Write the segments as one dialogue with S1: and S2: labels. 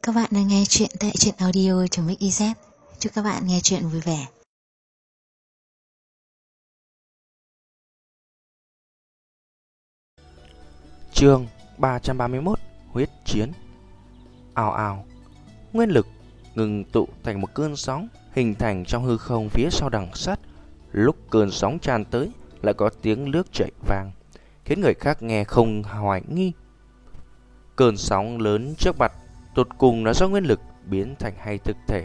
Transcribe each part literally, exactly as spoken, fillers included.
S1: các bạn đang nghe chuyện tại truyện audio.mixyz. Chúc các bạn nghe chuyện vui vẻ.
S2: Chương ba trăm ba mươi mốt. Huyết chiến. Ào ào. Nguyên lực ngừng tụ thành một cơn sóng hình thành trong hư không phía sau đằng sắt. Lúc cơn sóng tràn tới, lại có tiếng nước chảy vang, khiến người khác nghe không hoài nghi. Cơn sóng lớn trước mặt tột cùng là do nguyên lực biến thành hay thực thể.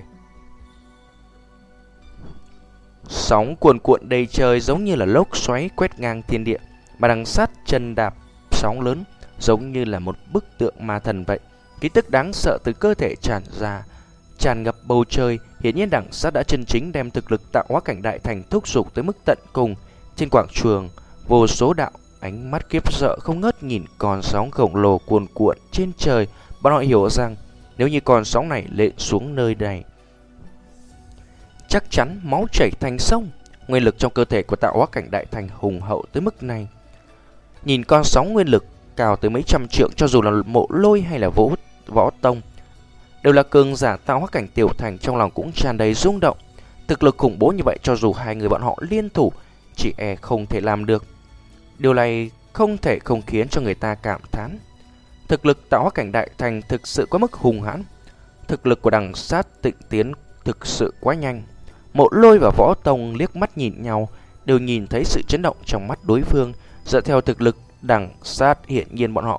S2: Sóng cuồn cuộn đầy trời giống như là lốc xoáy quét ngang thiên địa, mà đằng sát chân đạp sóng lớn giống như là một bức tượng ma thần vậy. Khí tức đáng sợ từ cơ thể tràn ra, tràn ngập bầu trời. Hiển nhiên đằng sát đã chân chính đem thực lực tạo hóa cảnh đại thành thúc giục tới mức tận cùng. Trên quảng trường, vô số đạo ánh mắt khiếp sợ không ngớt nhìn con sóng khổng lồ cuồn cuộn trên trời. Bọn họ hiểu rằng nếu như con sóng này lện xuống nơi này, chắc chắn máu chảy thành sông. Nguyên lực trong cơ thể của tạo hóa cảnh đại thành hùng hậu tới mức này. Nhìn con sóng nguyên lực cao tới mấy trăm trượng, cho dù là Mộ Lôi hay là Vũ Võ Tông đều là cường giả tạo hóa cảnh tiểu thành, trong lòng cũng tràn đầy rung động. Thực lực khủng bố như vậy, cho dù hai người bọn họ liên thủ, chỉ e không thể làm được. Điều này không thể không khiến cho người ta cảm thán. Thực lực tạo hóa cảnh đại thành thực sự quá mức hùng hãn. Thực lực của đằng sát Tịnh Tiến thực sự quá nhanh. Mộ Lôi và Võ Tông liếc mắt nhìn nhau, đều nhìn thấy sự chấn động trong mắt đối phương. Dựa theo thực lực đằng sát, hiện nhiên bọn họ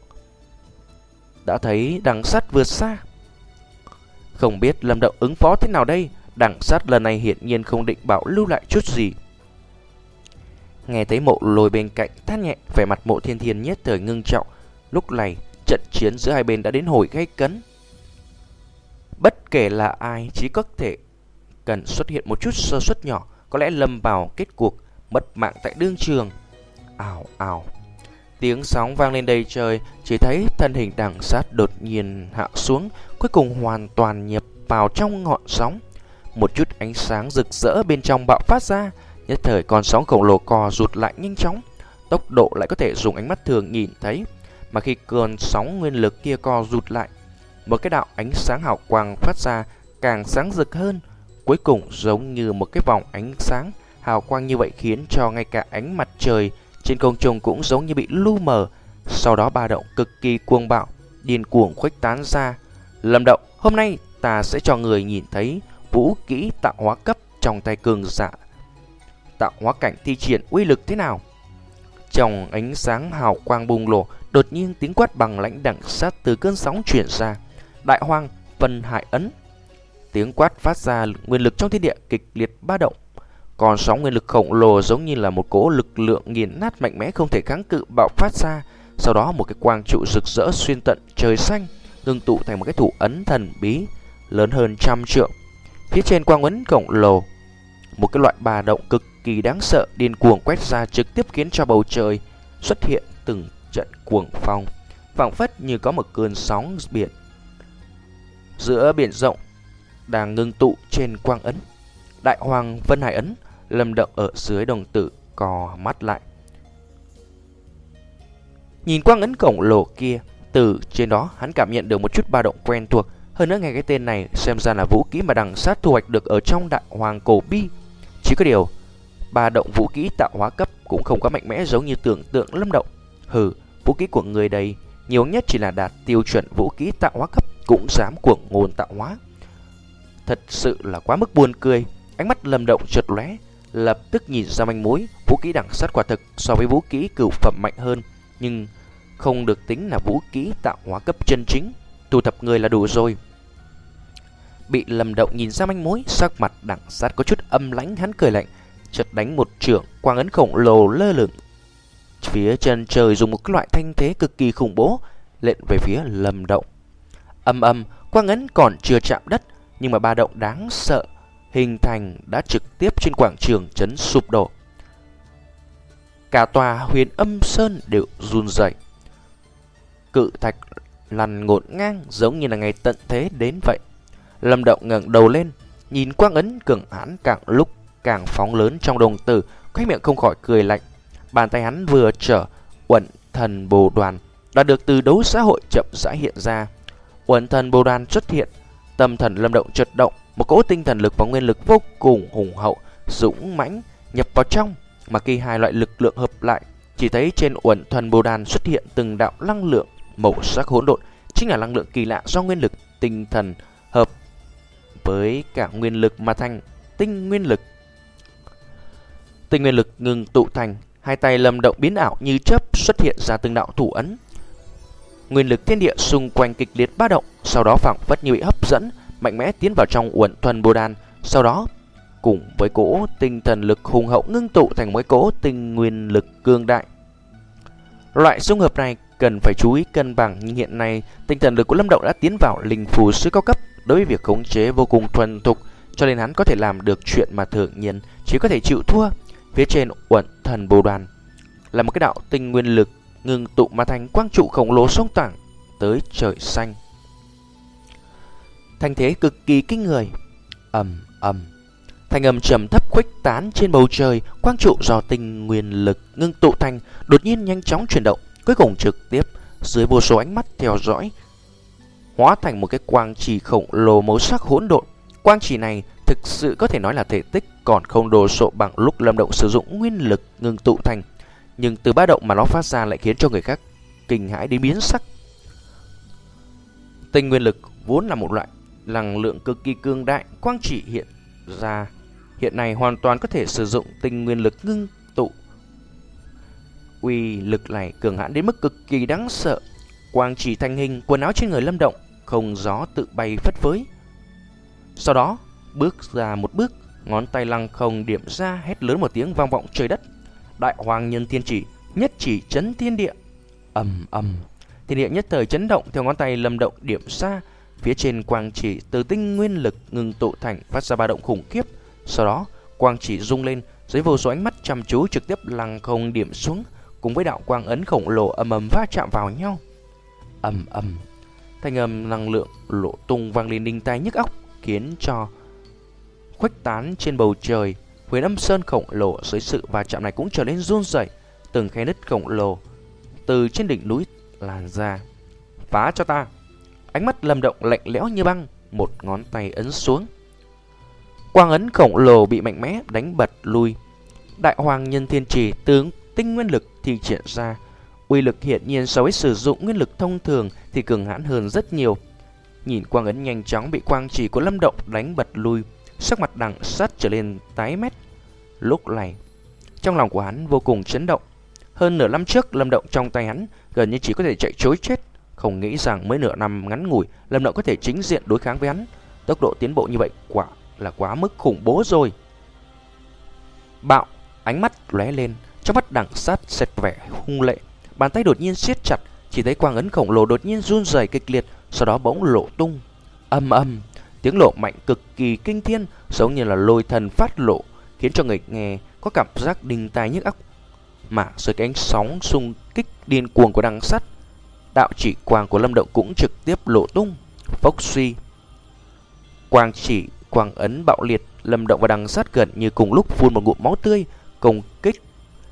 S2: đã thấy đằng sát vượt xa. Không biết Lâm Động ứng phó thế nào đây. Đằng sát lần này hiện nhiên không định bảo lưu lại chút gì. Nghe thấy Mộ Lôi bên cạnh than nhẹ, vẻ mặt Mộ Thiên Thiên nhất thời ngưng trọng. Lúc này trận chiến giữa hai bên đã đến hồi gay cấn. Bất kể là ai, chỉ có thể cần xuất hiện một chút sơ suất nhỏ, có lẽ lâm vào kết cuộc mất mạng tại đương trường. Ào ào. Tiếng sóng vang lên đầy trời. Chỉ thấy thân hình đằng sát đột nhiên hạ xuống, cuối cùng hoàn toàn nhập vào trong ngọn sóng. Một chút ánh sáng rực rỡ bên trong bạo phát ra. Nhất thời con sóng khổng lồ co rụt lại nhanh chóng, tốc độ lại có thể dùng ánh mắt thường nhìn thấy. Mà khi cơn sóng nguyên lực kia co rụt lại, một cái đạo ánh sáng hào quang phát ra càng sáng rực hơn, cuối cùng giống như một cái vòng ánh sáng hào quang như vậy, khiến cho ngay cả ánh mặt trời trên không trung cũng giống như bị lu mờ. Sau đó ba động cực kỳ cuồng bạo điên cuồng khuếch tán ra. Lâm Động, hôm nay ta sẽ cho người nhìn thấy vũ kỹ tạo hóa cấp trong tay cường giả tạo hóa cảnh thi triển uy lực thế nào. Trong ánh sáng hào quang bùng nổ, đột nhiên tiếng quát bằng lãnh đằng sát từ cơn sóng truyền ra. Đại Hoang Vân Hải Ấn. Tiếng quát phát ra, nguyên lực trong thiên địa kịch liệt ba động. Còn sóng nguyên lực khổng lồ giống như là một cỗ lực lượng nghiền nát mạnh mẽ không thể kháng cự bạo phát ra. Sau đó một cái quang trụ rực rỡ xuyên tận trời xanh, ngưng tụ thành một cái thủ ấn thần bí lớn hơn trăm trượng. Phía trên quang ấn khổng lồ, một cái loại ba động cực kỳ đáng sợ điên cuồng quét ra, trực tiếp khiến cho bầu trời xuất hiện từng trận cuồng phong, phảng phất như có một cơn sóng biển giữa biển rộng đang ngưng tụ trên quang ấn. Đại Hoàng Vân Hải Ấn. Lâm Động ở dưới đồng tử co mắt lại, nhìn quang ấn khổng lồ kia. Từ trên đó hắn cảm nhận được một chút ba động quen thuộc. Hơn nữa nghe cái tên này xem ra là vũ kỹ mà đằng sát thu hoạch được ở trong Đại Hoàng Cổ Bi. Chỉ có điều ba động vũ kỹ tạo hóa cấp cũng không quá mạnh mẽ giống như tưởng tượng Lâm Động. Hừ, vũ kỹ của người đây nhiều nhất chỉ là đạt tiêu chuẩn vũ kỹ tạo hóa cấp, cũng dám cuồng ngôn tạo hóa. Thật sự là quá mức buồn cười. Ánh mắt Lâm Động chợt lóe, lập tức nhìn ra manh mối. Vũ kỹ đằng sát quả thực so với vũ kỹ cửu phẩm mạnh hơn, nhưng không được tính là vũ kỹ tạo hóa cấp chân chính. Thu thập người là đủ rồi. Bị Lâm Động nhìn ra manh mối, sắc mặt đằng sát có chút âm lãnh. Hắn cười lạnh, chợt đánh một chưởng, quang ấn khổng lồ lơ lửng phía chân trời, dùng một cái loại thanh thế cực kỳ khủng bố lệnh về phía Lâm Động. Âm âm, quang ấn còn chưa chạm đất, nhưng mà ba động đáng sợ hình thành đã trực tiếp trên quảng trường chấn sụp đổ. Cả tòa Huyền Âm Sơn đều run rẩy, cự thạch lăn ngổn ngang giống như là ngày tận thế đến vậy. Lâm Động ngẩng đầu lên, nhìn quang ấn cường hãn càng lúc càng phóng lớn trong đồng tử, khóe miệng không khỏi cười lạnh. Bàn tay hắn vừa trở, Uẩn Thần Bồ Đoàn đã được từ đấu xã hội chậm rãi hiện ra. Uẩn Thần Bồ Đàn xuất hiện, tâm thần Lâm Động chợt động, một cỗ tinh thần lực và nguyên lực vô cùng hùng hậu, dũng mãnh nhập vào trong. Mà khi hai loại lực lượng hợp lại, chỉ thấy trên Uẩn Thần Bồ Đàn xuất hiện từng đạo năng lượng màu sắc hỗn độn, chính là năng lượng kỳ lạ do nguyên lực tinh thần hợp với cả nguyên lực mà thành tinh nguyên lực. Tinh nguyên lực ngừng tụ thành, hai tay Lâm Động biến ảo như chớp xuất hiện ra từng đạo thủ ấn. Nguyên lực thiên địa xung quanh kịch liệt ba động, sau đó phảng phất như bị hấp dẫn, mạnh mẽ tiến vào trong Uẩn Thần Bồ Đàn, sau đó cùng với cỗ tinh thần lực hùng hậu ngưng tụ thành một cỗ tinh nguyên lực cương đại. Loại dung hợp này cần phải chú ý cân bằng, nhưng hiện nay tinh thần lực của Lâm Động đã tiến vào linh phù sư cao cấp, đối với việc khống chế vô cùng thuần thục, cho nên hắn có thể làm được chuyện mà thường nhân chỉ có thể chịu thua. Phía trên Uẩn Thần Bồ Đàn là một cái đạo tinh nguyên lực ngưng tụ mà thành quang trụ khổng lồ sông tảng tới trời xanh, thanh thế cực kỳ kinh người. Ầm ầm, thanh âm trầm thấp khuếch tán trên bầu trời. Quang trụ do tinh nguyên lực ngưng tụ thành đột nhiên nhanh chóng chuyển động, cuối cùng trực tiếp dưới vô số ánh mắt theo dõi hóa thành một cái quang chỉ khổng lồ màu sắc hỗn độn. Quang chỉ này thực sự có thể nói là thể tích còn không đồ sộ bằng lúc Lâm Động sử dụng nguyên lực ngưng tụ thành, nhưng từ ba động mà nó phát ra lại khiến cho người khác kinh hãi đến biến sắc. Tinh nguyên lực vốn là một loại năng lượng cực kỳ cường đại, quang chỉ hiện ra hiện nay hoàn toàn có thể sử dụng tinh nguyên lực ngưng tụ. Uy lực này cường hãn đến mức cực kỳ đáng sợ. Quang chỉ thành hình, quần áo trên người Lâm Động không gió tự bay phất phới. Sau đó bước ra một bước, ngón tay lăng không điểm ra, hét lớn một tiếng vang vọng trời đất. Đại Hoàng Nhân Thiên Chỉ, nhất chỉ chấn thiên địa. Ầm ầm, thiên địa nhất thời chấn động theo ngón tay Lâm Động điểm ra. Phía trên quang chỉ từ tinh nguyên lực ngưng tụ thành phát ra ba động khủng khiếp. Sau đó quang chỉ rung lên, dưới vô số ánh mắt chăm chú trực tiếp lăng không điểm xuống, cùng với đạo quang ấn khổng lồ ầm ầm va chạm vào nhau. Ầm ầm, thanh âm năng lượng lộ tung vang lên đinh tai nhức óc, khiến cho khuếch tán trên bầu trời. Huyền Âm Sơn khổng lồ dưới sự va chạm này cũng trở nên run rẩy, từng khe nứt khổng lồ từ trên đỉnh núi lan ra. Phá cho ta! Ánh mắt Lâm Động lạnh lẽo như băng, một ngón tay ấn xuống. Quang ấn khổng lồ bị mạnh mẽ đánh bật lui. Đại Hoàng Nhân Thiên Chỉ tướng tinh nguyên lực thì triển ra, uy lực hiển nhiên so với sử dụng nguyên lực thông thường thì cường hãn hơn rất nhiều. Nhìn quang ấn nhanh chóng bị quang chỉ của Lâm Động đánh bật lui, sắc mặt Đằng Sắt trở lên tái mét. Lúc này trong lòng của hắn vô cùng chấn động. Hơn nửa năm trước Lâm Động trong tay hắn gần như chỉ có thể chạy trối chết, không nghĩ rằng mới nửa năm ngắn ngủi Lâm Động có thể chính diện đối kháng với hắn. Tốc độ tiến bộ như vậy quả là quá mức khủng bố rồi. Bạo, ánh mắt lóe lên, trong mắt Đằng Sắt xẹt vẻ hung lệ, bàn tay đột nhiên siết chặt, chỉ thấy quang ấn khổng lồ đột nhiên run rẩy kịch liệt, sau đó bỗng lộ tung. Âm âm, tiếng nổ mạnh cực kỳ kinh thiên, giống như là lôi thần phát lộ, khiến cho người nghe có cảm giác đinh tai nhức óc. Mà dưới cái ánh sóng xung kích điên cuồng của Đằng Sắt, đạo chỉ quang của Lâm Động cũng trực tiếp lộ tung. Phốc suy, quang chỉ quang ấn bạo liệt, Lâm Động và Đằng Sắt gần như cùng lúc phun một ngụm máu tươi. Công kích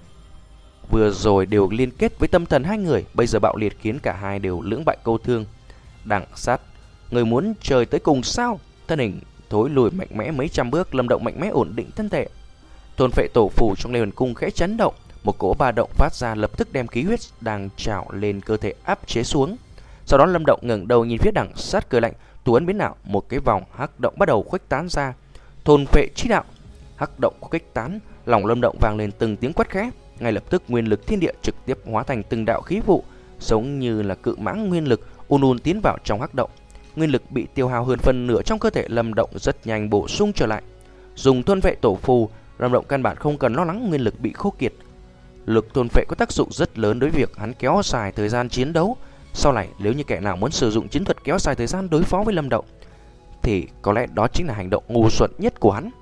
S2: vừa rồi đều liên kết với tâm thần hai người, bây giờ bạo liệt khiến cả hai đều lưỡng bại câu thương. Đằng Sắt, người muốn chơi tới cùng sao? Thân hình thối lùi mạnh mẽ mấy trăm bước, Lâm Động mạnh mẽ ổn định thân thể. Thôn Phệ Tổ Phù trong Lê Huyền Cung khẽ chấn động, một cỗ ba động phát ra lập tức đem khí huyết đang trào lên cơ thể áp chế xuống. Sau đó Lâm Động ngẩng đầu nhìn phía Đằng Sắt cười lạnh, thủ ấn biến ảo, một cái vòng hắc động bắt đầu khuếch tán ra. Thôn Phệ Chi Đạo, hắc động khuếch tán, lòng Lâm Động vang lên từng tiếng quát khẽ. Ngay lập tức nguyên lực thiên địa trực tiếp hóa thành từng đạo khí vụ, giống như là cự mãng nguyên lực ùn ùn tiến vào trong hắc động. Nguyên lực bị tiêu hao hơn phần nửa trong cơ thể Lâm Động rất nhanh bổ sung trở lại. Dùng Thôn Phệ Tổ Phù, Lâm Động căn bản không cần lo lắng nguyên lực bị khô kiệt. Lực thôn phệ có tác dụng rất lớn đối với việc hắn kéo dài thời gian chiến đấu. Sau này nếu như kẻ nào muốn sử dụng chiến thuật kéo dài thời gian đối phó với Lâm Động thì có lẽ đó chính là hành động ngu xuẩn nhất của hắn.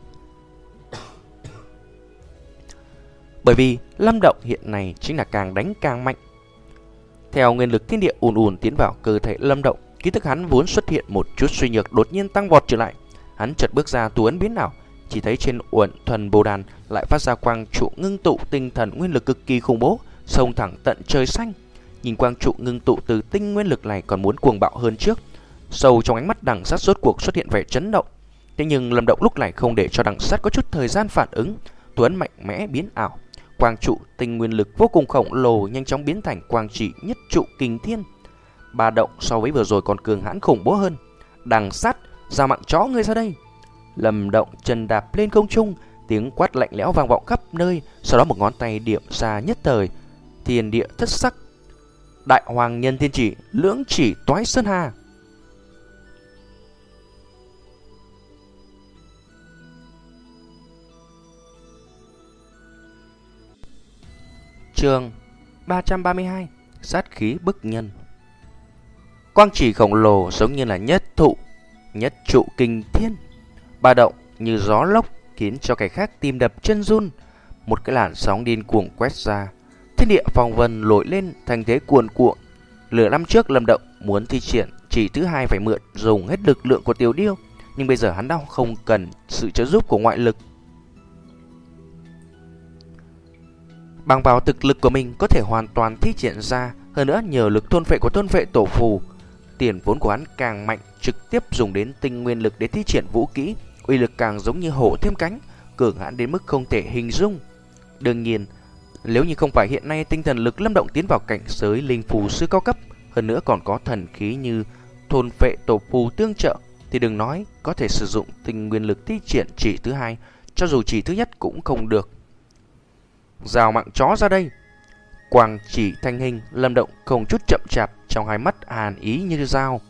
S2: Bởi vì Lâm Động hiện nay chính là càng đánh càng mạnh. Theo nguyên lực thiên địa ùn ùn tiến vào cơ thể Lâm Động, ký thức hắn vốn xuất hiện một chút suy nhược đột nhiên tăng vọt trở lại. Hắn chợt bước ra thủ ấn biến ảo, chỉ thấy trên Uẩn Thần Bồ Đàn lại phát ra quang trụ ngưng tụ tinh thần nguyên lực cực kỳ khủng bố, xông thẳng tận trời xanh. Nhìn quang trụ ngưng tụ từ tinh nguyên lực này còn muốn cuồng bạo hơn trước. Sâu trong ánh mắt Đằng Sắt rốt cuộc xuất hiện vẻ chấn động. Thế nhưng Lâm Động lúc này không để cho Đằng Sắt có chút thời gian phản ứng. Tuấn mạnh mẽ biến ảo, quang trụ tinh nguyên lực vô cùng khổng lồ nhanh chóng biến thành quang chỉ nhất trụ kình thiên. Ba động so với vừa rồi còn cường hãn khủng bố hơn. Đằng Sắt, ra mạng chó ngươi ra đây! Lâm Động chân đạp lên không trung, tiếng quát lạnh lẽo vang vọng khắp nơi. Sau đó một ngón tay điểm ra, nhất thời thiên địa thất sắc. Đại Hoàng Nhân Thiên Chỉ, lưỡng chỉ toái sơn hà. Chương ba trăm ba mươi hai, sát khí bức nhân. Quang chỉ khổng lồ giống như là nhất thụ, nhất trụ kinh thiên. Ba động như gió lốc khiến cho kẻ khác tim đập chân run. Một cái làn sóng điên cuồng quét ra, thiên địa phong vân nổi lên thành thế cuồn cuộn. Lửa năm trước Lâm Động muốn thi triển chỉ thứ hai phải mượn dùng hết lực lượng của Tiểu Điêu, nhưng bây giờ hắn đã không cần sự trợ giúp của ngoại lực. Bằng vào thực lực của mình có thể hoàn toàn thi triển ra, hơn nữa nhờ lực thôn phệ của thôn phệ tổ phù, tiền vốn của hắn càng mạnh, trực tiếp dùng đến tinh nguyên lực để thi triển vũ kỹ, uy lực càng giống như hổ thêm cánh, cường hãn đến mức không thể hình dung. Đương nhiên, nếu như không phải hiện nay tinh thần lực Lâm Động tiến vào cảnh giới linh phù sư cao cấp, hơn nữa còn có thần khí như thôn phệ tổ phù tương trợ, thì đừng nói có thể sử dụng tinh nguyên lực thi triển chỉ thứ hai, cho dù chỉ thứ nhất cũng không được. Rào mạng chó ra đây! Quang chỉ thanh hình, Lâm Động không chút chậm chạp, trong hai mắt hàn ý như dao.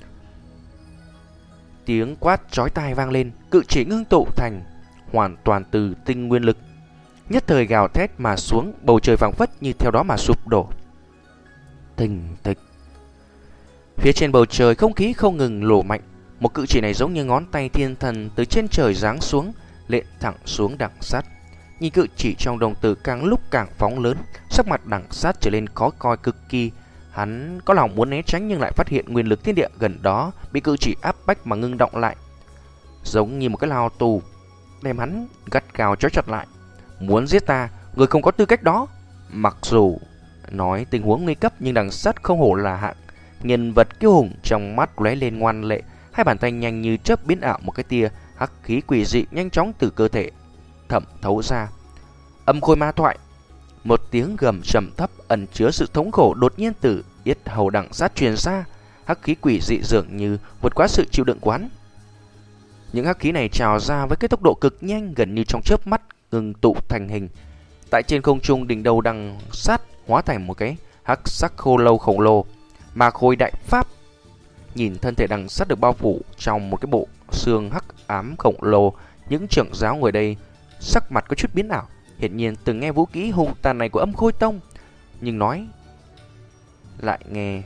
S2: Tiếng quát chói tai vang lên, cự chỉ ngưng tụ thành hoàn toàn từ tinh nguyên lực, nhất thời gào thét mà xuống, bầu trời phảng phất như theo đó mà sụp đổ. Thình thịch. Phía trên bầu trời không khí không ngừng nổ mạnh, một cự chỉ này giống như ngón tay thiên thần từ trên trời giáng xuống, lện thẳng xuống Đằng Sắt. Nhìn cự chỉ trong đồng tử càng lúc càng phóng lớn, sắc mặt Đằng Sắt trở lên khó coi cực kỳ. Hắn có lòng muốn né tránh nhưng lại phát hiện nguyên lực thiên địa gần đó bị cự chỉ áp bách mà ngưng động lại, giống như một cái lao tù đem hắn gắt gao trói chặt lại. Muốn giết ta, người không có tư cách đó. Mặc dù nói tình huống nguy cấp nhưng Đằng Sắt không hổ là hạng nhân vật kiêu hùng, trong mắt lóe lên ngoan lệ, hai bàn tay nhanh như chớp biến ảo, một cái tia hắc khí quỷ dị nhanh chóng từ cơ thể thẩm thấu ra. Âm khôi ma thoại. Một tiếng gầm trầm thấp ẩn chứa sự thống khổ đột nhiên từ yết hầu Đằng Sắt truyền ra, hắc khí quỷ dị dường như vượt quá sự chịu đựng của hắn. Những hắc khí này trào ra với cái tốc độ cực nhanh, gần như trong chớp mắt ngưng tụ thành hình. Tại trên không trung, đỉnh đầu Đằng Sắt hóa thành một cái hắc sắc khô lâu khổng lồ, mà khôi đại pháp. Nhìn thân thể Đằng Sắt được bao phủ trong một cái bộ xương hắc ám khổng lồ, những trưởng giáo ngồi đây sắc mặt có chút biến ảo, hiển nhiên từng nghe vũ kỹ hung tàn này của Âm Khôi Tông, nhưng nói lại nghe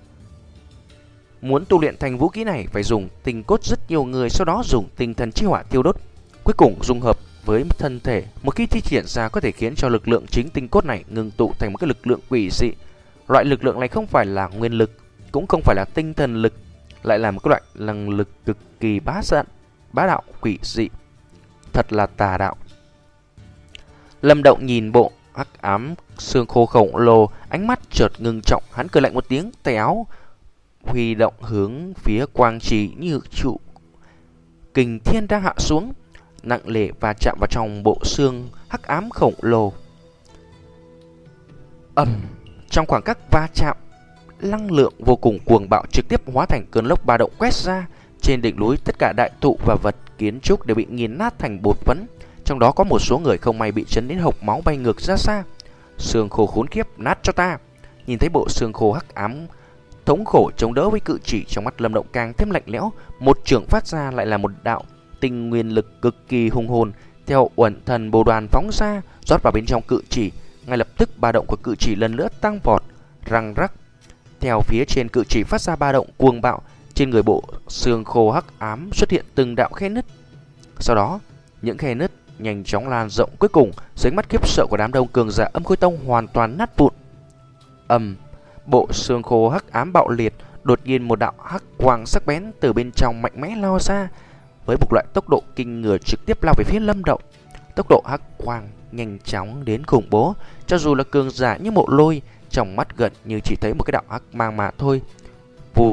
S2: muốn tu luyện thành vũ kỹ này phải dùng tinh cốt rất nhiều người, sau đó dùng tinh thần chi hỏa tiêu đốt, cuối cùng dung hợp với thân thể. Một khi thi triển ra có thể khiến cho lực lượng chính tinh cốt này ngưng tụ thành một cái lực lượng quỷ dị. Loại lực lượng này không phải là nguyên lực, cũng không phải là tinh thần lực, lại là một cái loại năng lực cực kỳ bá dạn, bá đạo quỷ dị, thật là tà đạo. Lâm Động nhìn bộ hắc ám xương khô khổng lồ, ánh mắt chợt ngưng trọng, hắn cười lạnh một tiếng, tay áo huy động hướng phía quang chỉ như trụ kình thiên đang hạ xuống, nặng nề và chạm vào trong bộ xương hắc ám khổng lồ. Ầm, trong khoảng cách va chạm, năng lượng vô cùng cuồng bạo trực tiếp hóa thành cơn lốc ba động quét ra. Trên đỉnh núi tất cả đại thụ và vật kiến trúc đều bị nghiền nát thành bột phấn, trong đó có một số người không may bị chấn đến hộc máu bay ngược ra xa. Xương khô khốn kiếp, nát cho ta! Nhìn thấy bộ xương khô hắc ám thống khổ chống đỡ với cự chỉ, trong mắt Lâm Động càng thêm lạnh lẽo. Một trường phát ra lại là một đạo tinh nguyên lực cực kỳ hung hồn, theo uẩn thần bồ đoàn phóng ra, rót vào bên trong cự chỉ. Ngay lập tức ba động của cự chỉ lần nữa tăng vọt, răng rắc. Theo phía trên cự chỉ phát ra ba động cuồng bạo, trên người bộ xương khô hắc ám xuất hiện từng đạo khe nứt. Sau đó, những khe nứt nhanh chóng lan rộng, cuối cùng dưới mắt khiếp sợ của đám đông cường giả Âm Khôi Tông hoàn toàn nát vụn. Ầm, bộ xương khô hắc ám bạo liệt, đột nhiên một đạo hắc quang sắc bén từ bên trong mạnh mẽ lao ra, với một loại tốc độ kinh người trực tiếp lao về phía Lâm Động. Tốc độ hắc quang nhanh chóng đến khủng bố, cho dù là cường giả như Mộ Lôi, trong mắt gần như chỉ thấy một cái đạo hắc mang mà thôi. Vù,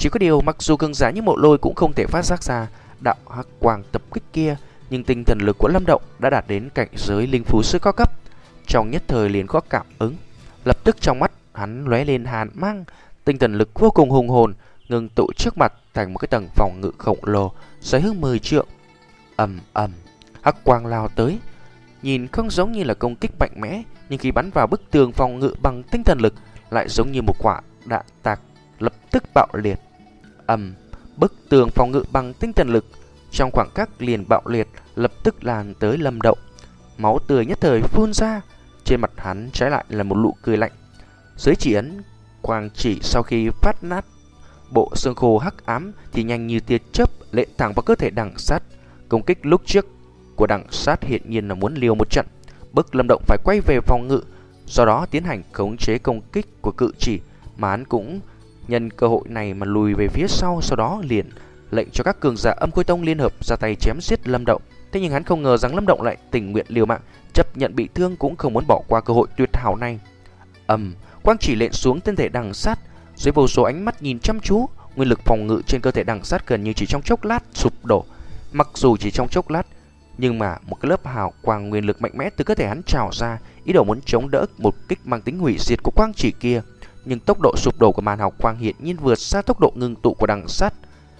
S2: Chỉ có điều mặc dù cường giả như Mộ Lôi cũng không thể phát giác ra đạo hắc quang tập kích kia, nhưng tinh thần lực của Lâm Động đã đạt đến cảnh giới linh phú sư cao cấp, trong nhất thời liền có cảm ứng. Lập tức trong mắt hắn lóe lên hàn mang, tinh thần lực vô cùng hùng hồn ngưng tụ trước mặt thành một cái tầng phòng ngự khổng lồ xoáy hướng mười trượng. Ầm ầm, hắc quang lao tới, nhìn không giống như là công kích mạnh mẽ, nhưng khi bắn vào bức tường phòng ngự bằng tinh thần lực lại giống như một quả đạn tạc lập tức bạo liệt. Ầm, bức tường phòng ngự bằng tinh thần lực trong khoảng khắc liền bạo liệt, lập tức lan tới Lâm Động. Máu tươi nhất thời phun ra, trên mặt hắn trái lại là một nụ cười lạnh. Dưới chỉ ấn quang chỉ sau khi phát nát bộ xương khô hắc ám thì nhanh như tia chớp lệ thẳng vào cơ thể Đằng Sát. Công kích lúc trước của Đằng Sát hiện nhiên là muốn liều một trận, bức Lâm Động phải quay về phòng ngự, do đó tiến hành khống chế công kích của cự chỉ, mà hắn cũng nhân cơ hội này mà lùi về phía sau, sau đó liền lệnh cho các cường giả Âm Khôi Tông liên hợp ra tay chém giết Lâm Động. Thế nhưng hắn không ngờ rằng Lâm Động lại tình nguyện liều mạng, chấp nhận bị thương cũng không muốn bỏ qua cơ hội tuyệt hảo này. Ầm, quang chỉ lệnh xuống thân thể Đằng Sát, dưới vô số ánh mắt nhìn chăm chú, nguyên lực phòng ngự trên cơ thể Đằng Sát gần như chỉ trong chốc lát sụp đổ. Mặc dù chỉ trong chốc lát, nhưng mà một cái lớp hào quang nguyên lực mạnh mẽ từ cơ thể hắn trào ra, ý đồ muốn chống đỡ một kích mang tính hủy diệt của quang chỉ kia. Nhưng tốc độ sụp đổ của màn hào quang hiển nhiên vượt xa tốc độ ngưng tụ của Đằng Sát.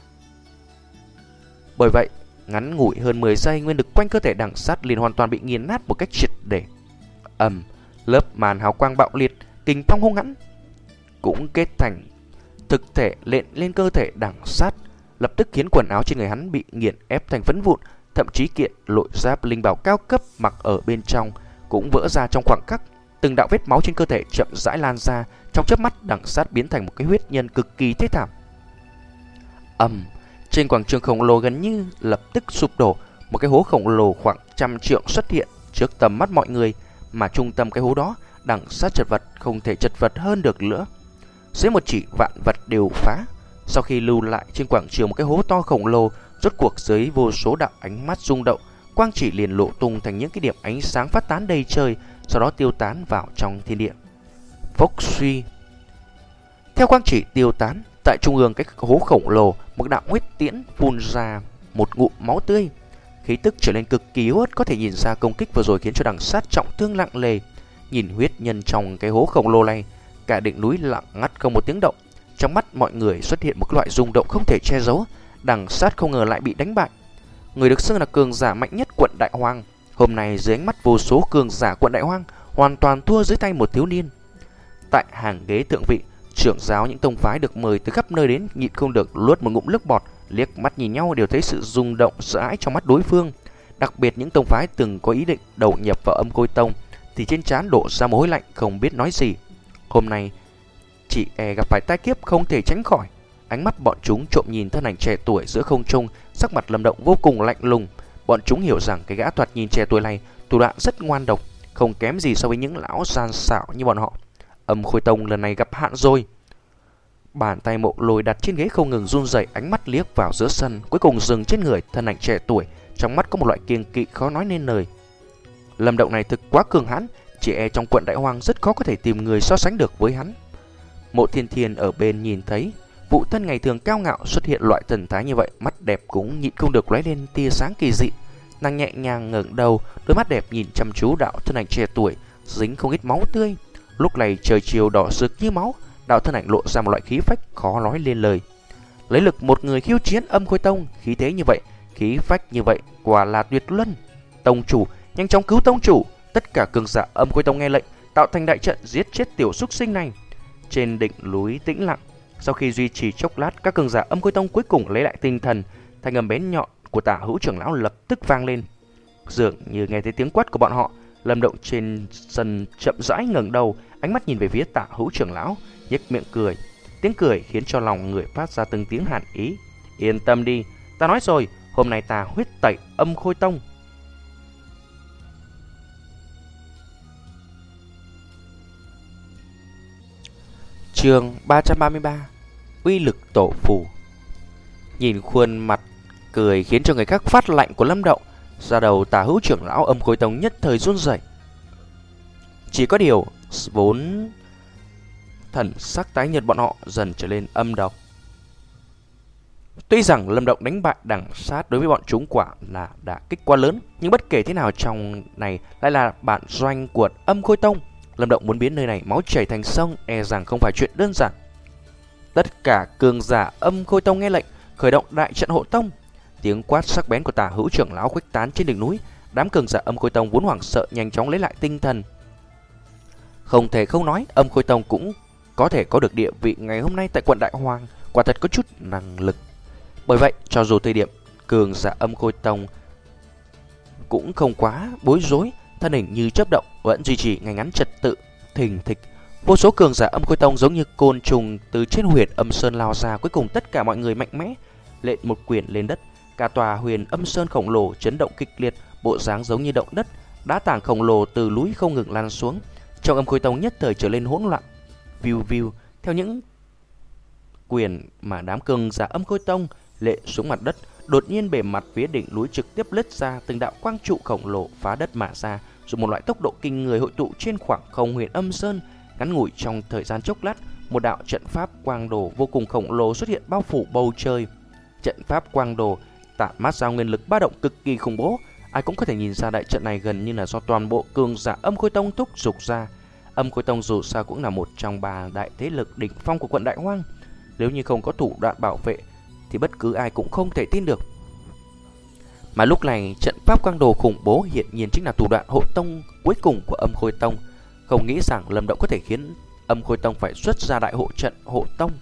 S2: Bởi vậy, ngắn ngủi hơn mười giây, nguyên lực quanh cơ thể Đằng Sát liền hoàn toàn bị nghiền nát một cách triệt để. Ầm, lớp màn hào quang bạo liệt, kình phong hung hãn cũng kết thành thực thể lện lên cơ thể Đằng Sát, lập tức khiến quần áo trên người hắn bị nghiền ép thành phấn vụn, thậm chí kiện lội giáp linh bảo cao cấp mặc ở bên trong cũng vỡ ra trong khoảng khắc. Từng đạo vết máu trên cơ thể chậm rãi lan ra, trong chớp mắt Đằng Sát biến thành một cái huyết nhân cực kỳ thê thảm. Ầm, trên quảng trường khổng lồ gần như lập tức sụp đổ, một cái hố khổng lồ khoảng trăm trượng xuất hiện trước tầm mắt mọi người, mà trung tâm cái hố đó, Đằng Sát chật vật không thể chật vật hơn được nữa. Dưới một chỉ vạn vật đều phá. Sau khi lưu lại trên quảng trường một cái hố to khổng lồ, rốt cuộc dưới vô số đạo ánh mắt rung động, quang chỉ liền lộ tung thành những cái điểm ánh sáng phát tán đầy trời, sau đó tiêu tán vào trong thiên địa. Phốc suy. Theo quang chỉ tiêu tán, tại trung ương cái hố khổng lồ, một đạo huyết tiễn phun ra một ngụm máu tươi. Khí tức trở nên cực kỳ yếu ớt, có thể nhìn ra công kích vừa rồi khiến cho Đằng Sát trọng thương nặng nề. Nhìn huyết nhân trong cái hố khổng lồ này, cả đỉnh núi lặng ngắt không một tiếng động. Trong mắt mọi người xuất hiện một loại rung động không thể che giấu. Đằng Sát không ngờ lại bị đánh bại. Người được xưng là cường giả mạnh nhất quận Đại Hoang, hôm nay dưới ánh mắt vô số cường giả quận Đại Hoang hoàn toàn thua dưới tay một thiếu niên. Tại hàng ghế thượng vị, trưởng giáo những tông phái được mời từ khắp nơi đến nhịn không được luốt một ngụm nước bọt, liếc mắt nhìn nhau đều thấy sự rung động sợ hãi trong mắt đối phương. Đặc biệt những tông phái từng có ý định đầu nhập vào Âm Khôi Tông thì trên trán đổ ra mồ hôi lạnh không biết nói gì. Hôm nay chỉ e gặp phải tai kiếp không thể tránh khỏi. Ánh mắt bọn chúng trộm nhìn thân ảnh trẻ tuổi giữa không trung, sắc mặt Lâm Động vô cùng lạnh lùng. Bọn chúng hiểu rằng cái gã thoạt nhìn trẻ tuổi này thủ đoạn rất ngoan độc, không kém gì so với những lão gian xảo như bọn họ. Âm Khôi Tông lần này gặp hạn rồi. Bàn tay Mộ Lôi đặt trên ghế không ngừng run rẩy, ánh mắt liếc vào giữa sân, cuối cùng dừng trên người thân ảnh trẻ tuổi, trong mắt có một loại kiêng kỵ khó nói nên lời. Lâm Động này thực quá cường hãn, chỉ e trong quận Đại Hoang rất khó có thể tìm người so sánh được với hắn. Mộ Thiên Thiên ở bên nhìn thấy phụ thân ngày thường cao ngạo xuất hiện loại thần thái như vậy, mắt đẹp cũng nhịn không được lóe lên tia sáng kỳ dị. Nàng nhẹ nhàng ngẩng đầu, đôi mắt đẹp nhìn chăm chú đạo thân ảnh trẻ tuổi dính không ít máu tươi. Lúc này trời chiều đỏ rực như máu, đạo thân ảnh lộ ra một loại khí phách khó nói lên lời. Lấy lực một người khiêu chiến Âm Khôi Tông, khí thế như vậy, khí phách như vậy, quả là tuyệt luân. Tông chủ, nhanh chóng cứu tông chủ! Tất cả cường giả Âm Khôi Tông nghe lệnh, tạo thành đại trận giết chết tiểu súc sinh này. Trên đỉnh núi tĩnh lặng, sau khi duy trì chốc lát, các cường giả Âm Khôi Tông cuối cùng lấy lại tinh thần. Thanh âm bén nhọn của Tả Hữu trưởng lão lập tức vang lên. Dường như nghe thấy tiếng quát của bọn họ, Lâm Động trên sân chậm rãi ngẩng đầu, ánh mắt nhìn về phía Tả Hữu trưởng lão, nhếch miệng cười. Tiếng cười khiến cho lòng người phát ra từng tiếng hàn ý. Yên tâm đi, ta nói rồi, hôm nay ta huyết tẩy Âm Khôi Tông. Chương ba trăm ba mươi ba. Uy lực tổ phù. Nhìn khuôn mặt cười khiến cho người khác phát lạnh của Lâm Động, ra đầu Tả Hữu trưởng lão Âm Khôi Tông nhất thời run rẩy. Chỉ có điều vốn thần sắc tái nhợt bọn họ dần trở lên âm độc. Tuy rằng Lâm Động đánh bại Đằng Sát đối với bọn chúng quả là đả kích quá lớn, nhưng bất kể thế nào trong này lại là bản doanh của Âm Khôi Tông. Lâm Động muốn biến nơi này máu chảy thành sông e rằng không phải chuyện đơn giản. Tất cả cường giả Âm Khôi Tông nghe lệnh, khởi động đại trận hộ tông. Tiếng quát sắc bén của Tả Hữu trưởng lão khuếch tán trên đỉnh núi. Đám cường giả Âm Khôi Tông vốn hoảng sợ nhanh chóng lấy lại tinh thần. Không thể không nói, Âm Khôi Tông cũng có thể có được địa vị ngày hôm nay tại quận Đại Hoang, quả thật có chút năng lực. Bởi vậy, cho dù thời điểm cường giả Âm Khôi Tông cũng không quá bối rối, thân hình như chớp động vẫn duy trì ngay ngắn trật tự thình thịch. Vô số cường giả Âm Khôi Tông giống như côn trùng từ trên huyền Âm Sơn lao ra, cuối cùng tất cả mọi người mạnh mẽ lện một quyền lên đất. Cả tòa huyền Âm Sơn khổng lồ chấn động kịch liệt, bộ dáng giống như động đất, đá tảng khổng lồ từ núi không ngừng lan xuống. Trong Âm Khôi Tông nhất thời trở lên hỗn loạn. View view theo những quyền mà đám cường giả Âm Khôi Tông lệ xuống mặt đất, đột nhiên bề mặt phía đỉnh núi trực tiếp lướt ra từng đạo quang trụ khổng lồ phá đất mà ra, dùng một loại tốc độ kinh người hội tụ trên khoảng không huyền Âm Sơn. Ngắn ngủi trong thời gian chốc lát, một đạo trận pháp quang đồ vô cùng khổng lồ xuất hiện bao phủ bầu trời. Trận pháp quang đồ tản mát ra nguyên lực ba động cực kỳ khủng bố. Ai cũng có thể nhìn ra đại trận này gần như là do toàn bộ cường giả Âm Khôi Tông thúc giục ra. Âm Khôi Tông dù sao cũng là một trong ba đại thế lực đỉnh phong của quận Đại Hoang. Nếu như không có thủ đoạn bảo vệ thì bất cứ ai cũng không thể tin được. Mà lúc này trận pháp quang đồ khủng bố hiện nhiên chính là thủ đoạn hộ tông cuối cùng của Âm Khôi Tông. Không nghĩ rằng Lâm Động có thể khiến Âm Khôi Tông phải xuất ra đại hộ trận hộ tông.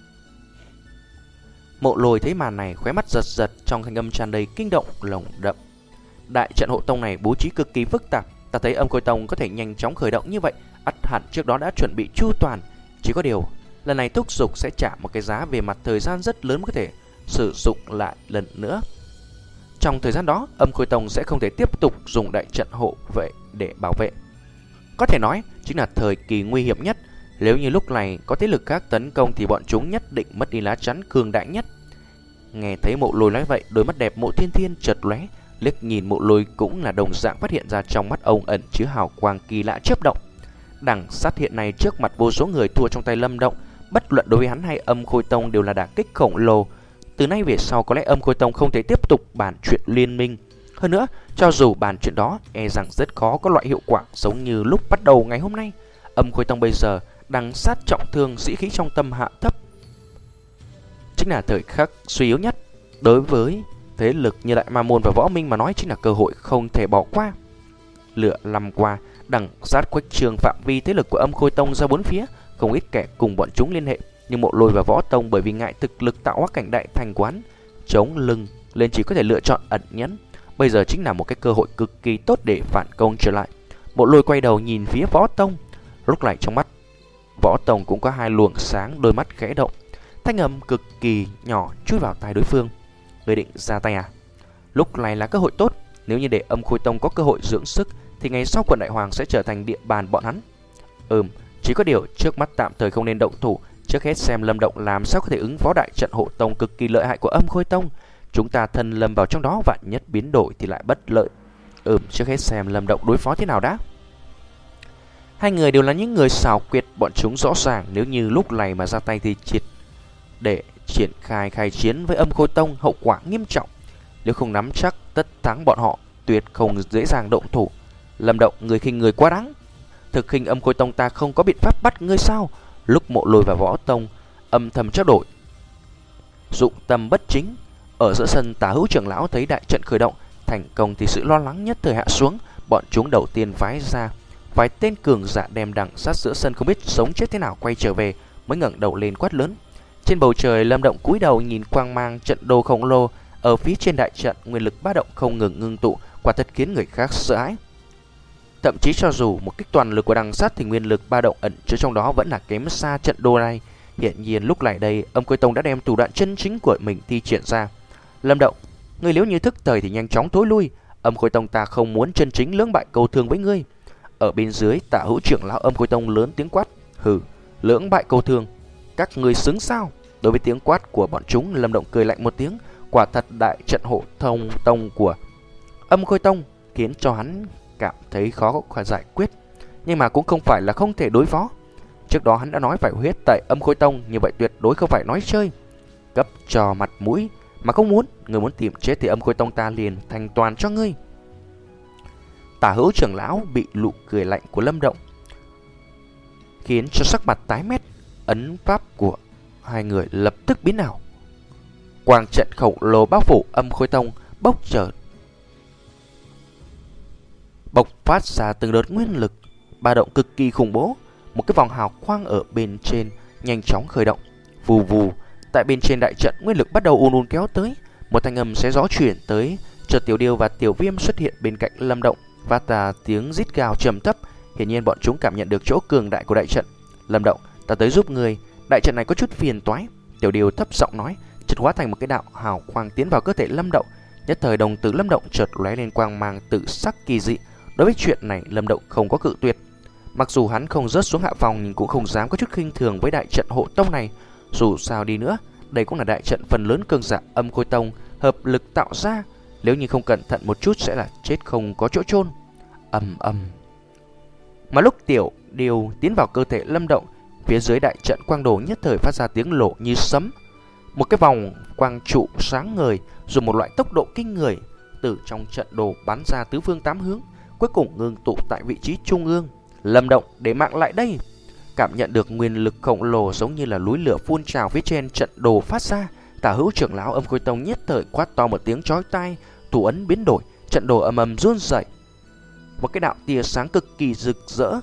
S2: Mộ Lôi thấy màn này khóe mắt giật giật, trong thanh âm tràn đầy kinh động lồng đậm. Đại trận hộ tông này bố trí cực kỳ phức tạp, ta thấy Âm Khôi Tông có thể nhanh chóng khởi động như vậy, ắt hẳn trước đó đã chuẩn bị chu toàn. Chỉ có điều lần này thúc giục sẽ trả một cái giá về mặt thời gian rất lớn mới có thể sử dụng lại lần nữa. Trong thời gian đó, Âm Khôi Tông sẽ không thể tiếp tục dùng đại trận hộ vệ để bảo vệ. Có thể nói chính là thời kỳ nguy hiểm nhất. Nếu như lúc này có thế lực khác tấn công thì bọn chúng nhất định mất đi lá chắn cường đại nhất. Nghe thấy Mộ Lôi nói vậy, đôi mắt đẹp Mộ Thiên Thiên chợt lóe, liếc nhìn Mộ Lôi cũng là đồng dạng phát hiện ra trong mắt ông ẩn chứa hào quang kỳ lạ chớp động. Đằng Sát hiện nay trước mặt vô số người thua trong tay Lâm Động, bất luận đối với hắn hay Âm Khôi Tông đều là đả kích khổng lồ. Từ nay về sau có lẽ Âm Khôi Tông không thể tiếp tục bàn chuyện liên minh. Hơn nữa, cho dù bàn chuyện đó, e rằng rất khó có loại hiệu quả giống như lúc bắt đầu ngày hôm nay. Âm Khôi Tông bây giờ Đằng Sát trọng thương, sĩ khí trong tâm hạ thấp, chính là thời khắc suy yếu nhất. Đối với thế lực như Đại Ma Môn và Võ Minh mà nói, chính là cơ hội không thể bỏ qua. Lựa năm qua, Đằng Sát khuếch trương phạm vi thế lực của Âm Khôi Tông ra bốn phía, không ít kẻ cùng bọn chúng liên hệ. Nhưng Mộ Lôi và Võ Tông bởi vì ngại thực lực tạo hóa cảnh đại thành quán chống lưng nên chỉ có thể lựa chọn ẩn nhẫn. Bây giờ chính là một cái cơ hội cực kỳ tốt để phản công trở lại. Mộ Lôi quay đầu nhìn phía Võ Tông. Lúc này trong mắt Võ Tông cũng có hai luồng sáng, đôi mắt khẽ động. Thanh âm cực kỳ nhỏ chui vào tai đối phương. Người định ra tay à? Lúc này là cơ hội tốt. Nếu như để Âm Khôi Tông có cơ hội dưỡng sức thì ngày sau quận Đại Hoàng sẽ trở thành địa bàn bọn hắn. Ừm, chỉ có điều trước mắt tạm thời không nên động thủ. Trước hết xem Lâm Động làm sao có thể ứng phó đại trận hộ tông cực kỳ lợi hại của Âm Khôi Tông. Chúng ta thân lâm vào trong đó, vạn nhất biến đổi thì lại bất lợi. Ừm, trước hết xem Lâm Động đối phó thế nào đã. Hai người đều là những người xảo quyệt, bọn chúng rõ ràng nếu như lúc này mà ra tay thì triệt để triển khai khai chiến với Âm Khôi Tông, hậu quả nghiêm trọng. Nếu không nắm chắc tất thắng, bọn họ tuyệt không dễ dàng động thủ. Lâm Động, người khinh người quá đáng. Thực khinh Âm Khôi Tông ta không có biện pháp bắt ngươi sao? Lúc Mộ Lôi và Võ Tông âm thầm trao đổi, dụng tâm bất chính. Ở giữa sân, Tả Hữu trưởng lão thấy đại trận khởi động thành công thì sự lo lắng nhất thời hạ xuống. Bọn chúng đầu tiên phái ra vài tên cường giả đem Đằng Sát giữa sân không biết sống chết thế nào quay trở về, mới ngẩng đầu lên quát lớn. Trên bầu trời, Lâm Động cúi đầu nhìn quang mang trận đồ khổng lồ ở phía trên đại trận, nguyên lực ba động không ngừng ngưng tụ, quả thật khiến người khác sợ hãi. Thậm chí cho dù một kích toàn lực của Đằng Sát thì nguyên lực ba động ẩn chứa trong đó vẫn là kém xa trận đồ này. Hiện nhiên lúc này đây, Âm Khôi Tông đã đem thủ đoạn chân chính của mình thi triển ra. Lâm Động, ngươi nếu như thức thời thì nhanh chóng thối lui. Âm Khôi Tông ta không muốn chân chính lưỡng bại câu thương với ngươi. Ở bên dưới, Tả Hữu trưởng lão Âm Khôi Tông lớn tiếng quát. Hừ, lưỡng bại câu thương, các ngươi xứng sao? Đối với tiếng quát của bọn chúng, Lâm Động cười lạnh một tiếng. Quả thật đại trận hộ thông tông của Âm Khôi Tông khiến cho hắn cảm thấy khó có giải quyết, nhưng mà cũng không phải là không thể đối phó. Trước đó hắn đã nói phải huyết tẩy Âm Khôi Tông, như vậy tuyệt đối không phải nói chơi. cấp cho mặt mũi mà không muốn. Người muốn tìm chết thì Âm Khôi Tông ta liền thành toàn cho ngươi. Tả Hữu trưởng lão bị nụ cười lạnh của Lâm Động khiến cho sắc mặt tái mét. Ấn pháp của hai người lập tức biến ảo. Quang trận khổng lồ bao phủ Âm Khôi Tông bốc chợt bộc phát ra từng đợt nguyên lực ba động cực kỳ khủng bố. Một cái vòng hào quang ở bên trên nhanh chóng khởi động. Vù vù, tại bên trên đại trận nguyên lực bắt đầu ùn ùn kéo tới. Một thanh âm xé gió chuyển tới. Chợt Tiểu Điêu và Tiểu Viêm xuất hiện bên cạnh Lâm Động, phát ra tiếng rít gào trầm thấp. Hiển nhiên bọn chúng cảm nhận được chỗ cường đại của đại trận. Lâm Động, ta tới giúp người, đại trận này có chút phiền toái. Tiểu Điêu thấp giọng nói, chợt hóa thành một cái đạo hào quang tiến vào cơ thể Lâm Động. Nhất thời đồng tử Lâm Động chợt lóe lên quang mang tự sắc kỳ dị. Đối với chuyện này Lâm Động không có cự tuyệt. Mặc dù hắn không rớt xuống hạ phòng nhưng cũng không dám có chút khinh thường với đại trận hộ tông này. Dù sao đi nữa, đây cũng là đại trận phần lớn cường giả Âm Khôi Tông hợp lực tạo ra. Nếu như không cẩn thận một chút sẽ là chết không có chỗ chôn. Ầm ầm. Mà lúc Tiểu Điêu tiến vào cơ thể Lâm Động, phía dưới đại trận quang đồ nhất thời phát ra tiếng lộ như sấm. Một cái vòng quang trụ sáng ngời dùng một loại tốc độ kinh người từ trong trận đồ bắn ra tứ phương tám hướng, cuối cùng ngưng tụ tại vị trí trung ương. Lâm Động, để mạng lại đây. Cảm nhận được nguyên lực khổng lồ giống như là núi lửa phun trào phía trên trận đồ phát ra, Tả Hữu trưởng lão Âm Khôi Tông nhất thời quát to một tiếng chói tai, thủ ấn biến đổi, trận đồ ầm ầm run rẩy. Một cái đạo tia sáng cực kỳ rực rỡ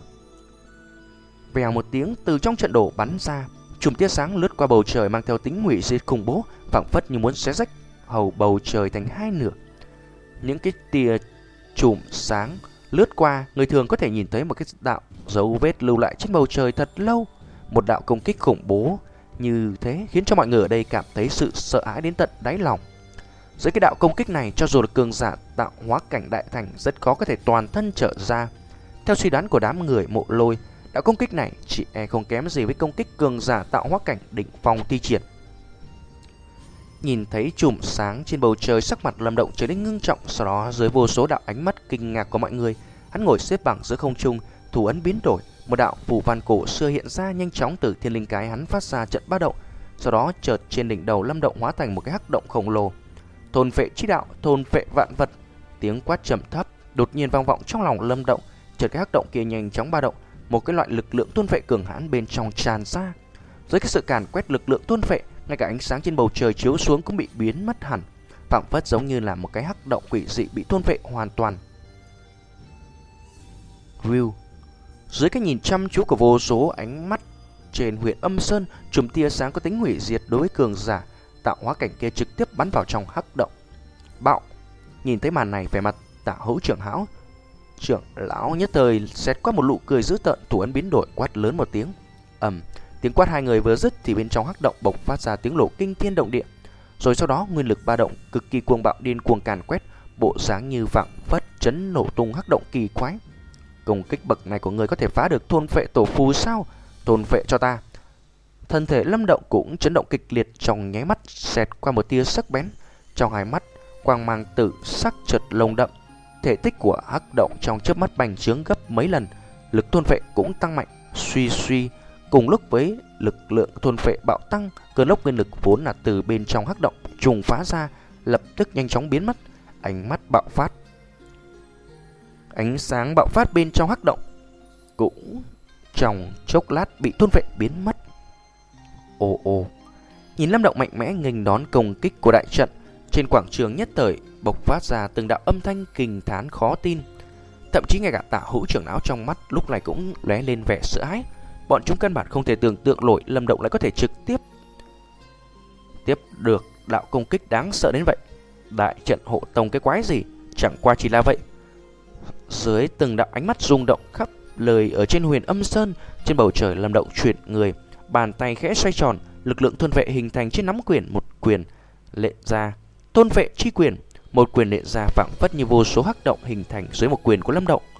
S2: vèo một tiếng từ trong trận đồ bắn ra. Chùm tia sáng lướt qua bầu trời mang theo tính hủy diệt khủng bố, phảng phất như muốn xé rách hầu bầu trời thành hai nửa. Những cái tia chùm sáng lướt qua, người thường có thể nhìn thấy một cái đạo dấu vết lưu lại trên bầu trời thật lâu. Một đạo công kích khủng bố như thế khiến cho mọi người ở đây cảm thấy sự sợ hãi đến tận đáy lòng. Dưới cái đạo công kích này, cho dù là cường giả tạo hóa cảnh đại thành rất khó có thể toàn thân trở ra. Theo suy đoán của đám người Mộ Lôi, đạo công kích này chỉ e không kém gì với công kích cường giả tạo hóa cảnh đỉnh phong thi triển. Nhìn thấy chùm sáng trên bầu trời, sắc mặt Lâm Động trở nên ngưng trọng. Sau đó dưới vô số đạo ánh mắt kinh ngạc của mọi người, hắn ngồi xếp bằng giữa không trung, thủ ấn biến đổi, một đạo phù văn cổ xưa hiện ra, nhanh chóng từ thiên linh cái hắn phát ra trận ba động. Sau đó chợt trên đỉnh đầu Lâm Động hóa thành một cái hắc động khổng lồ. Thôn phệ chi đạo, thôn phệ vạn vật. Tiếng quát trầm thấp đột nhiên vang vọng trong lòng Lâm Động. Chợt cái hắc động kia nhanh chóng ba động, một cái loại lực lượng thôn phệ cường hãn bên trong tràn ra. Dưới cái sự càn quét lực lượng thôn phệ, ngay cả ánh sáng trên bầu trời chiếu xuống cũng bị biến mất hẳn, phảng phất giống như là một cái hắc động quỷ dị bị thôn phệ hoàn toàn. View. Dưới cái nhìn chăm chú của vô số ánh mắt trên huyện Âm Sơn, chùm tia sáng có tính hủy diệt đối với cường giả tạo hóa cảnh kia trực tiếp bắn vào trong hắc động. Bạo. Nhìn thấy màn này, vẻ mặt Tả Hữu trưởng lão trưởng lão nhất thời xẹt qua một nụ cười dữ tợn, thủ ấn biến đổi, quát lớn một tiếng. Ầm. Tiếng quát hai người vừa dứt thì bên trong hắc động bộc phát ra tiếng nổ kinh thiên động địa. Rồi sau đó nguyên lực ba động cực kỳ cuồng bạo điên cuồng càn quét, bộ dáng như vạn phất chấn nổ tung hắc động kỳ quái. Công kích bậc này của người có thể phá được thôn phệ tổ phù sao? Thôn phệ cho ta. Thân thể Lâm Động cũng chấn động kịch liệt, trong nháy mắt xẹt qua một tia sắc bén. Trong hai mắt quang mang tử sắc chợt lồng đậm. Thể tích của hắc động trong chớp mắt bành trướng gấp mấy lần, lực thôn phệ cũng tăng mạnh. Suy suy, cùng lúc với lực lượng thôn phệ bạo tăng, cơn lốc nguyên lực vốn là từ bên trong hắc động trùng phá ra, lập tức nhanh chóng biến mất. Ánh mắt bạo phát, ánh sáng bạo phát bên trong hắc động cũng trong chốc lát bị thôn phệ biến mất. Ồ ồ, nhìn Lâm Động mạnh mẽ nghênh đón công kích của đại trận, trên quảng trường nhất thời bộc phát ra từng đạo âm thanh kinh thán khó tin. Thậm chí ngay cả Tả Hữu trưởng lão trong mắt lúc này cũng lóe lên vẻ sợ hãi. Bọn chúng căn bản không thể tưởng tượng nổi Lâm Động lại có thể trực tiếp tiếp được đạo công kích đáng sợ đến vậy. Đại trận hộ tông cái quái gì, chẳng qua chỉ là vậy. Dưới từng đạo ánh mắt rung động khắp lời ở trên huyền Âm Sơn, trên bầu trời Lâm Động chuyển người, bàn tay khẽ xoay tròn, lực lượng thôn vệ hình thành trên nắm quyền, một quyền lệ ra thôn vệ chi quyền, một quyền lệ ra phảng phất như vô số hắc động hình thành dưới một quyền của Lâm Động.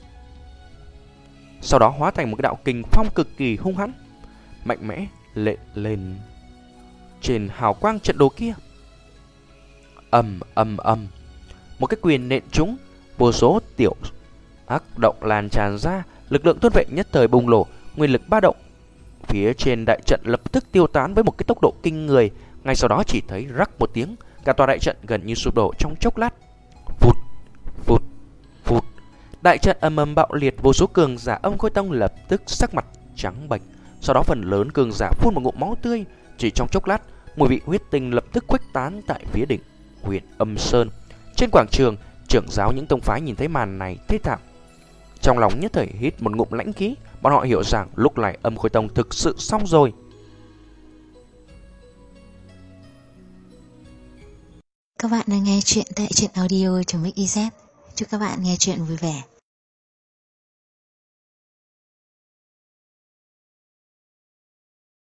S2: Sau đó hóa thành một cái đạo kình phong cực kỳ hung hãn, mạnh mẽ lệ lên trên hào quang trận đồ kia. Ầm ầm ầm, một cái quyền nện trúng, vô số tiểu hắc động lan tràn ra, lực lượng thôn vệ nhất thời bùng nổ, nguyên lực ba động phía trên đại trận lập tức tiêu tán với một cái tốc độ kinh người. Ngay sau đó chỉ thấy rắc một tiếng, cả tòa đại trận gần như sụp đổ trong chốc lát. Phụt, phụt, phụt. Đại trận ầm ầm bạo liệt, vô số cường giả Âm Khôi Tông lập tức sắc mặt trắng bệch. Sau đó phần lớn cường giả phun một ngụm máu tươi. Chỉ trong chốc lát, mùi vị huyết tinh lập tức khuếch tán tại phía đỉnh huyện Âm Sơn. Trên quảng trường, trưởng giáo những tông phái nhìn thấy màn này thê thảm, trong lòng nhất thời hít một ngụm lãnh khí. Bọn họ hiểu rằng lúc này Âm Khôi Tông thực sự xong rồi.
S1: Các bạn đang nghe chuyện tại truyện audio.mixyz. Chúc các bạn nghe chuyện vui vẻ.